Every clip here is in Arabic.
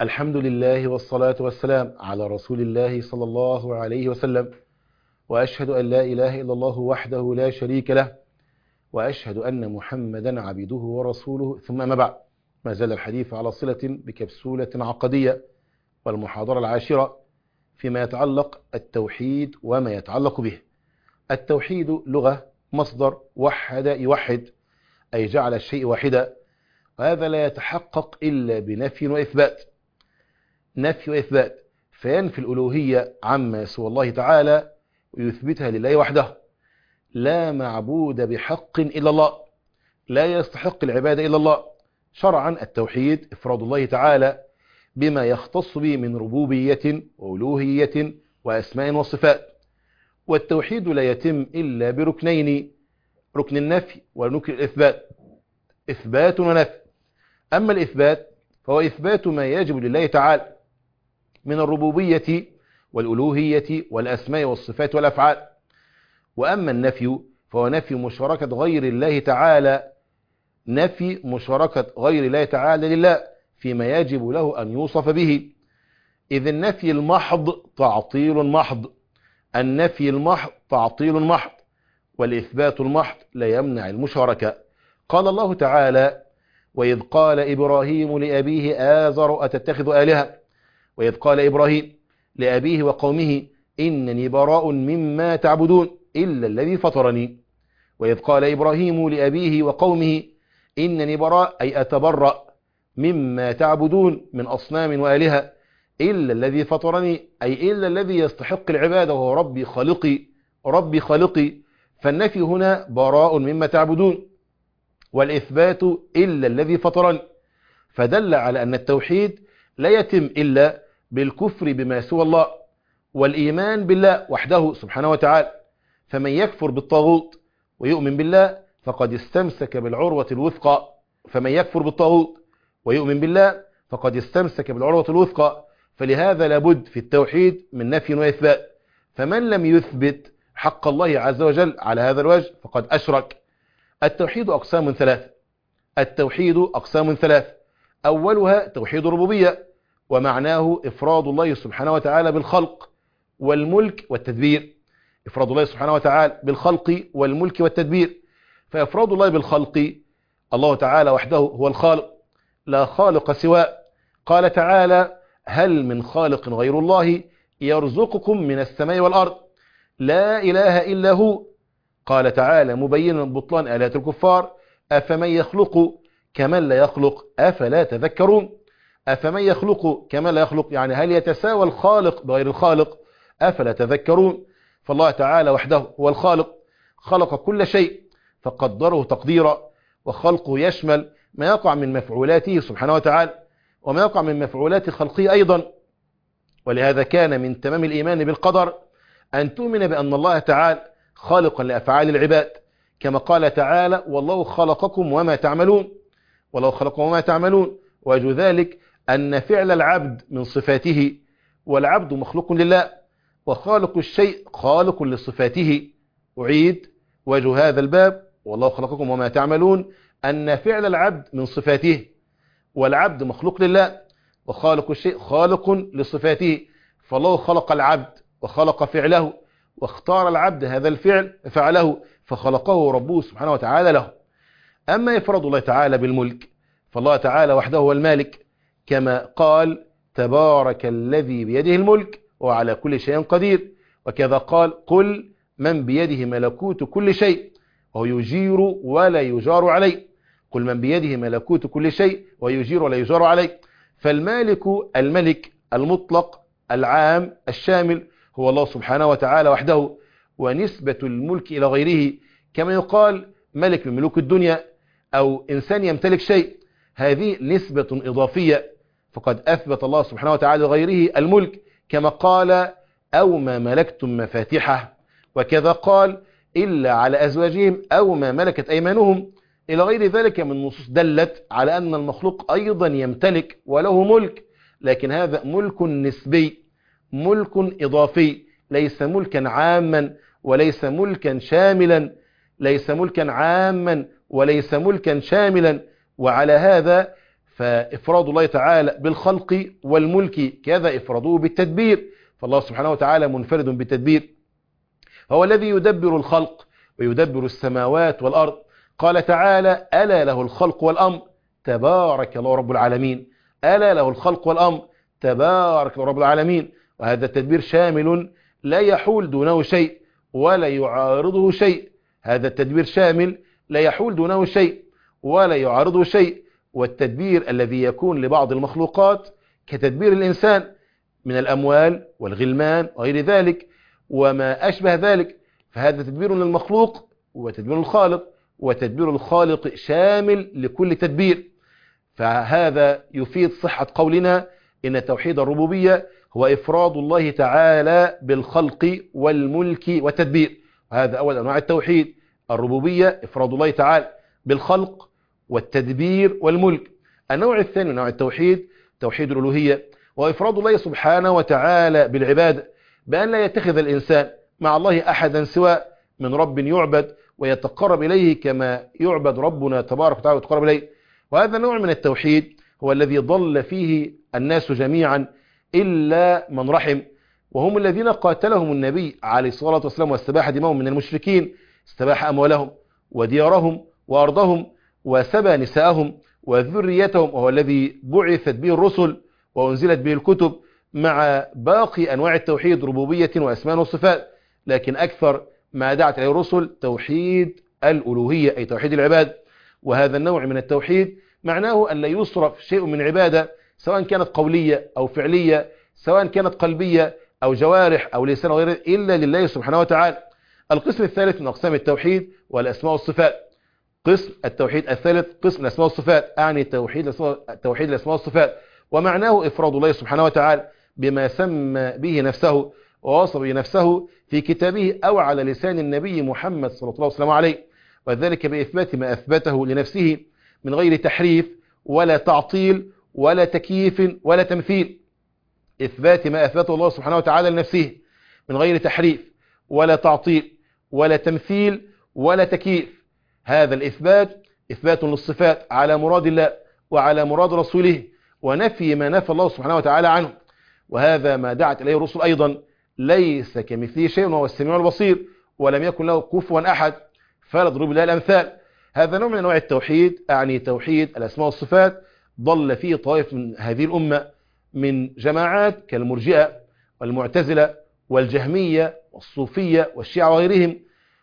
الحمد لله والصلاة والسلام على رسول الله صلى الله عليه وسلم، وأشهد أن لا إله إلا الله وحده لا شريك له، وأشهد أن محمدا عبده ورسوله، ثم ما بعد. ما زال الحديث على صلة بكبسولة عقدية والمحاضرة العاشرة فيما يتعلق التوحيد وما يتعلق به. التوحيد لغة مصدر وحد يوحد، أي جعل الشيء واحدا، وهذا لا يتحقق إلا بنفي وإثبات. نفي وإثبات، فينفي الألوهية عما سوى الله تعالى ويثبتها لله وحده. لا معبود بحق إلا الله، لا يستحق العبادة إلا الله. شرعا التوحيد إفراد الله تعالى بما يختص به من ربوبية وألوهية وأسماء وصفات. والتوحيد لا يتم إلا بركنين، ركن النفي وركن الإثبات، إثبات ونفي. أما الإثبات فهو إثبات ما يجب لله تعالى من الربوبية والألوهية والأسماء والصفات والأفعال. وأما النفي فهو نفي مشاركة غير الله تعالى، نفي مشاركة غير الله تعالى لله فيما يجب له أن يوصف به. إذ النفي المحض تعطيل محض، النفي المحض تعطيل محض، والإثبات المحض لا يمنع المشاركة. قال الله تعالى: وإذ قال إبراهيم لأبيه آزر أتتخذ آلهة. وإذ قال إبراهيم لأبيه وقومه إنني براء مما تعبدون إلا الذي فطرني. وإذ قال إبراهيم لأبيه وقومه إنني براء، أي أتبرأ مما تعبدون من أصنام وآلهة، إلا الذي فطرني، أي إلا الذي يستحق العبادة وهو ربي خالقي، ربي خالقي. فالنفي هنا براء مما تعبدون، والإثبات إلا الذي فطرني. فدل على أن التوحيد لا يتم إلا بالكفر بما سوى الله والإيمان بالله وحده سبحانه وتعالى. فمن يكفر بالطاغوت ويؤمن بالله فقد استمسك بالعروة الوثقى. فمن يكفر بالطاغوت ويؤمن بالله فقد استمسك بالعروة الوثقى. فلهذا لابد في التوحيد من نفي وإثبات. فمن لم يثبت حق الله عز وجل على هذا الوجه فقد أشرك. التوحيد أقسام ثلاث، التوحيد أقسام ثلاث. أولها توحيد الربوبية، ومعناه إفراد الله سبحانه وتعالى بالخلق والملك والتدبير. إفراد الله سبحانه وتعالى بالخلق والملك والتدبير. فإفراد الله بالخلق، الله تعالى وحده هو الخالق، لا خالق سواه. قال تعالى: هل من خالق غير الله يرزقكم من السماء والأرض، لا إله إلا هو. قال تعالى مبينا بطلان آلهة الكفار: أفمن يخلق كمن لا يخلق أفلا تذكرون. أفمن يخلق كمن لا يخلق، يعني هل يتساوى الخالق بغير الخالق؟ أفلا تذكرون. فالله تعالى وحده هو الخالق، خلق كل شيء فقدره تقديرا. وخلقه يشمل ما يقع من مفعولاته سبحانه وتعالى وما يقع من مفعولات خلقه أيضا. ولهذا كان من تمام الإيمان بالقدر أن تؤمن بأن الله تعالى خالقا لأفعال العباد، كما قال تعالى: والله خلقكم وما تعملون. والله خلقكم وما تعملون. وجه ذلك أن فعل العبد من صفاته، والعبد مخلوق لله، وخالق الشيء خالق لصفاته. أعيد وجه هذا الباب: والله خلقكم وما تعملون، أن فعل العبد من صفاته، والعبد مخلوق لله، وخالق الشيء خالق لصفاته. فالله خلق العبد وخلق فعله، واختار العبد هذا الفعل فعله، فخلقه ربه سبحانه وتعالى له. أما إفراد الله تعالى بالملك، فالله تعالى وحده هو المالك، كما قال: تبارك الذي بيده الملك وعلى كل شيء قدير. وكذا قال: قل من بيده ملكوت كل شيء وهو يجير ولا يجار عليه. قل من بيده ملكوت كل شيء ويجير ولا يجار عليه. فالمالك الملك المطلق العام الشامل هو الله سبحانه وتعالى وحده. ونسبة الملك إلى غيره كما يقال ملك من ملوك الدنيا أو إنسان يمتلك شيء، هذه نسبة إضافية. فقد أثبت الله سبحانه وتعالى لغيره الملك، كما قال: أو ما ملكتم مفاتحه. وكذا قال: إلا على أزواجهم أو ما ملكت أيمانهم، إلى غير ذلك من نصوص دلت على أن المخلوق أيضا يمتلك وله ملك، لكن هذا ملك نسبي، ملك إضافي، ليس ملكا عاما وليس ملكا شاملا، ليس ملكا عاما وليس ملكا شاملا. وعلى هذا فإفراد الله تعالى بالخلق والملك كذا إفراده بالتدبير، فالله سبحانه وتعالى منفرد بالتدبير، هو الذي يدبر الخلق ويدبر السماوات والأرض. قال تعالى: ألا له الخلق والأمر تبارك الله رب العالمين. ألا له الخلق والأمر تبارك الله رب العالمين. وهذا التدبير شامل لا يحول دونه شيء ولا يعارضه شيء. هذا التدبير شامل لا يحول دونه شيء ولا يعارضه شيء. والتدبير الذي يكون لبعض المخلوقات كتدبير الإنسان من الأموال والغلمان وغير ذلك وما أشبه ذلك، فهذا تدبير للمخلوق وتدبير الخالق، وتدبير الخالق شامل لكل تدبير. فهذا يفيد صحة قولنا إن توحيد الربوبية هو إفراد الله تعالى بالخلق والملك والتدبير. وهذا أول أنواع التوحيد، الربوبية إفراد الله تعالى بالخلق والتدبير والملك. النوع الثاني من نوع التوحيد توحيد الألوهية، وإفراد الله سبحانه وتعالى بالعبادة، بأن لا يتخذ الإنسان مع الله أحدا سواء من رب يعبد ويتقرب إليه كما يعبد ربنا تبارك وتعالى ويتقرب إليه. وهذا نوع من التوحيد هو الذي ضل فيه الناس جميعا إلا من رحم، وهم الذين قاتلهم النبي عليه الصلاة والسلام واستباح دماءهم من المشركين، استباح أموالهم وديارهم وأرضهم وسبى نساءهم وذريتهم، وهو الذي بعثت به الرسل وأنزلت به الكتب مع باقي أنواع التوحيد ربوبية وأسماء وصفات. لكن أكثر ما دعت إليه الرسل توحيد الألوهية أي توحيد العباد. وهذا النوع من التوحيد معناه أن لا يصرف شيء من عبادة سواء كانت قولية أو فعلية، سواء كانت قلبية أو جوارح أو لسان وغيره، إلا لله سبحانه وتعالى. القسم الثالث من أقسام التوحيد والأسماء والصفات. قسم التوحيد الثالث قسم الأسماء والصفات، أعني توحيد الأسماء والصفات، ومعناه إفراد الله سبحانه وتعالى بما سمى به نفسه ووصف به نفسه في كتابه أو على لسان النبي محمد صلى الله عليه وسلم عليه، وذلك بإثبات ما أثبته لنفسه من غير تحريف ولا تعطيل ولا تكييف ولا تمثيل. إثبات ما أثبته الله سبحانه وتعالى لنفسه من غير تحريف ولا تعطيل ولا تمثيل ولا تكييف. هذا الإثبات إثبات للصفات على مراد الله وعلى مراد رسوله، ونفي ما نفى الله سبحانه وتعالى عنه. وهذا ما دعت إليه الرسل أيضا، ليس كمثله شيء وهو السميع البصير ولم يكن له كفوا أحد فلا تضرب له الأمثال. هذا نوع من أنواع التوحيد، أعني توحيد الأسماء والصفات، ضل فيه طائف من هذه الأمة من جماعات كالمرجئة والمعتزلة والجهمية والصوفية والشيعة وغيرهم،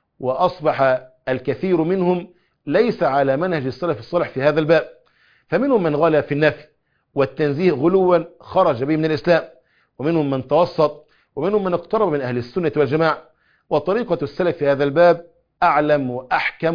وأصبح الكثير منهم ليس على منهج السلف الصالح في هذا الباب. فمنهم من غلا في النفي والتنزيه غلوا خرج به من الإسلام، ومنهم من توسط، ومنهم من اقترب من أهل السنة والجماعة. وطريقة السلف في هذا الباب أعلم وأحكم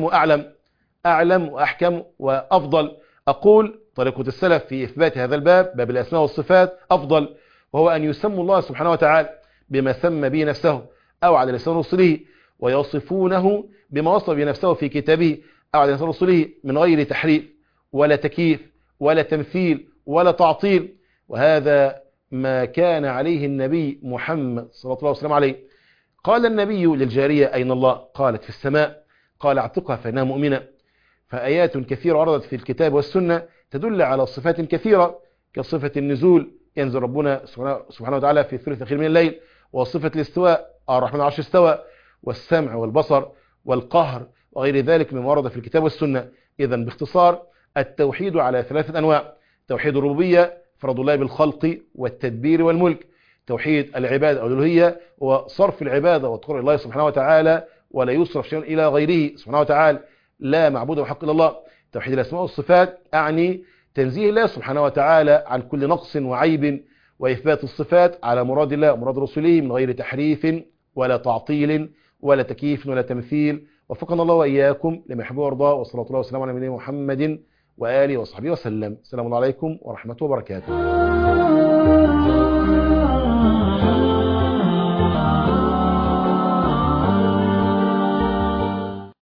وأحكم وأفضل. أقول طريقة السلف في إثبات هذا الباب، باب الأسماء والصفات، أفضل، وهو أن يسموا الله سبحانه وتعالى بما سمى به نفسه أو على لسان رسله، ويصفونه بما وصف بنفسه في كتابه أو على لسان رسله من غير تحريف ولا تكييف ولا تمثيل ولا تعطيل. وهذا ما كان عليه النبي محمد صلى الله عليه وسلم عليه. قال النبي للجارية: أين الله؟ قالت: في السماء. قال: اعتقها فإنها مؤمنة. فآيات كثيرة وردت في الكتاب والسنة تدل على صفات كثيرة، كصفة النزول، ينزل ربنا سبحانه وتعالى في الثلث الأخير من الليل، وصفة الاستواء، الرحمن على العرش استوى، والسمع والبصر والقهر وغير ذلك مما ورد في الكتاب والسنة. إذن باختصار التوحيد على ثلاثة أنواع: توحيد الربوبية إفراد الله بالخلق والتدبير والملك، توحيد العبادة أو الألوهية وصرف العبادة وتقرب الله سبحانه وتعالى ولا يصرف شيء إلى غيره سبحانه وتعالى، لا معبود بحق إلا الله. توحيد الأسماء والصفات أعني تنزيه الله سبحانه وتعالى عن كل نقص وعيب، وإثبات الصفات على مراد الله ومراد رسوله من غير تحريف ولا تعطيل ولا تكييف ولا تمثيل. وفقنا الله وإياكم لما يحب ويرضى، وصلاة الله وسلامه على نبينا محمد وآله وصحبه وسلم. السلام عليكم ورحمة الله وبركاته.